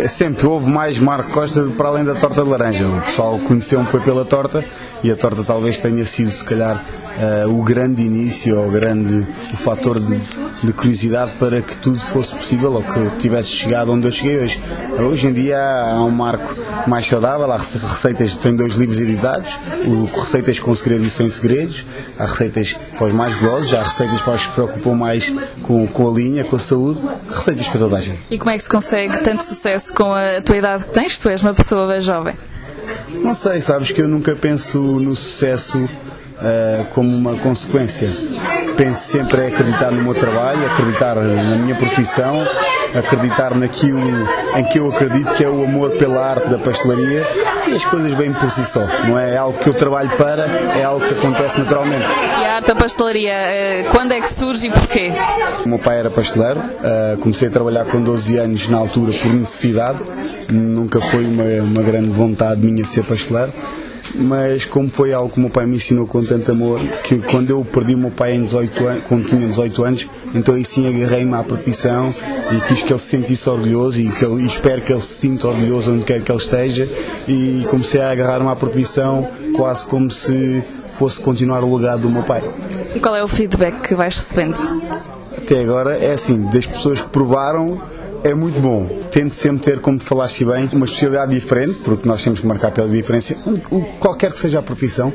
Sempre houve mais Marco Costa para além da torta de laranja. O pessoal conheceu-me foi pela torta, e a torta talvez tenha sido, se calhar, o grande início, ou o fator de curiosidade para que tudo fosse possível, ou que eu tivesse chegado onde eu cheguei hoje. Hoje em dia há um Marco mais saudável, há receitas, tem 2 livros editados, receitas com segredos e sem segredos, há receitas para os mais golosos, há receitas para os que se preocupam mais com a linha, com a saúde, receitas para toda a gente. E como é que se consegue tanto sucesso com a tua idade que tens? Tu és uma pessoa bem jovem. Não sei, sabes que eu nunca penso no sucesso como uma consequência. Penso sempre em acreditar no meu trabalho, acreditar na minha profissão, acreditar naquilo em que eu acredito, que é o amor pela arte da pastelaria, e as coisas vêm por si só. Não é algo que eu trabalho para, é algo que acontece naturalmente. E a arte da pastelaria, quando é que surge e porquê? O meu pai era pasteleiro, comecei a trabalhar com 12 anos na altura por necessidade, nunca foi uma grande vontade minha ser pasteleiro. Mas como foi algo que o meu pai me ensinou com tanto amor, que quando eu perdi o meu pai quando tinha 18 anos, então aí sim agarrei-me à profissão e quis que ele se sentisse orgulhoso, e espero que ele se sinta orgulhoso onde quer que ele esteja, e comecei a agarrar-me à profissão quase como se fosse continuar o legado do meu pai. E qual é o feedback que vais recebendo? Até agora é assim, das pessoas que provaram, é muito bom. Tento sempre ter, como falaste bem, uma especialidade diferente, porque nós temos que marcar pela diferença. Qualquer que seja a profissão,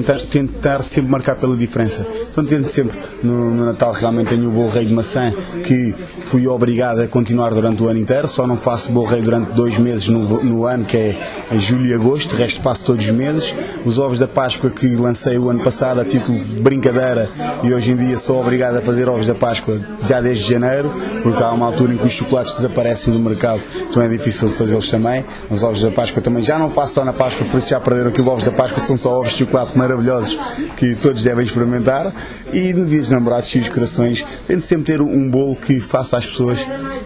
tentar sempre marcar pela diferença. Então tento sempre, no Natal realmente tenho o bolo rei de maçã, que fui obrigado a continuar durante o ano inteiro, só não faço bolo rei durante 2 meses no ano, que é julho e agosto, o resto faço todos os meses. Os ovos da Páscoa que lancei o ano passado a título de brincadeira, e hoje em dia sou obrigado a fazer ovos da Páscoa já desde janeiro, porque há uma altura em que os chocolates desaparecem do mercado, então é difícil de fazê-los também. Os ovos da Páscoa também já não faço só na Páscoa, por isso já perderam aquilo. Ovos da Páscoa são só ovos de chocolate maravilhosos que todos devem experimentar. E no dia dos namorados e os corações, tento sempre ter um bolo que faça as pessoas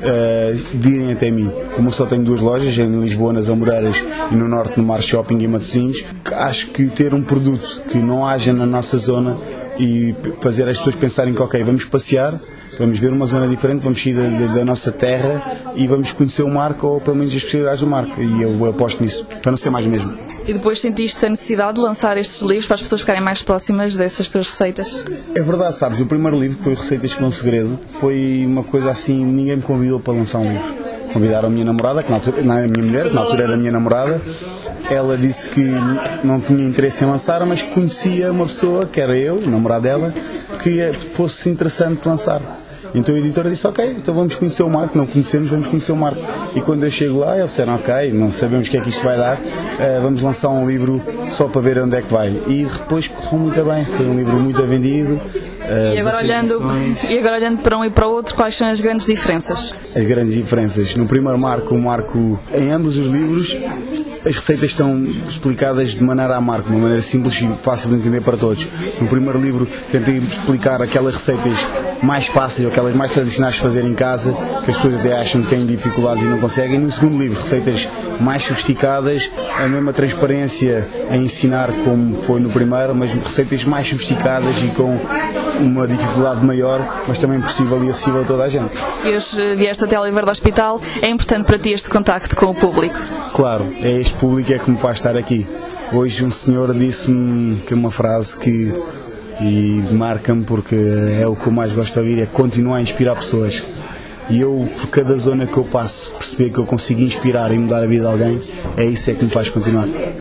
virem até mim. Como eu só tenho 2 lojas, em Lisboa, nas Amoreiras, e no norte, no Mar Shopping, em Matosinhos, acho que ter um produto que não haja na nossa zona e fazer as pessoas pensarem que, ok, vamos passear, vamos ver uma zona diferente, vamos sair da nossa terra e vamos conhecer o Marco, ou pelo menos as especialidades do Marco, e eu aposto nisso, para não ser mais mesmo. E depois sentiste a necessidade de lançar estes livros para as pessoas ficarem mais próximas dessas tuas receitas? É verdade, sabes, o primeiro livro, que foi Receitas com Segredo, foi uma coisa assim, ninguém me convidou para lançar um livro. Convidaram a minha namorada, que na altura, a minha mulher, que na altura era a minha namorada. Ela disse que não tinha interesse em lançar, mas conhecia uma pessoa, que era eu, o namorado dela, que fosse interessante lançar. Então a editora disse, ok, então vamos conhecer o Marco. Não conhecemos, vamos conhecer o Marco. E quando eu chego lá, eles disseram, ok, não sabemos o que é que isto vai dar, vamos lançar um livro só para ver onde é que vai. E depois correu muito bem, foi um livro muito vendido. E agora olhando para um e para o outro, quais são as grandes diferenças? As grandes diferenças. No primeiro Marco, em ambos os livros, as receitas estão explicadas de maneira a Marco, de uma maneira simples e fácil de entender para todos. No primeiro livro tentei explicar aquelas receitas mais fáceis, ou aquelas mais tradicionais de fazer em casa, que as pessoas até acham que têm dificuldades e não conseguem. No segundo livro, receitas mais sofisticadas, a mesma transparência a ensinar como foi no primeiro, mas receitas mais sofisticadas e com uma dificuldade maior, mas também possível e acessível a toda a gente. E hoje vieste até Oliveira do Hospital, é importante para ti este contacto com o público? Claro, é este público que me faz estar aqui. Hoje um senhor disse-me que uma frase que marca-me, porque é o que eu mais gosto de ouvir, é continuar a inspirar pessoas. E eu, por cada zona que eu passo, perceber que eu consigo inspirar e mudar a vida de alguém, é isso que me faz continuar.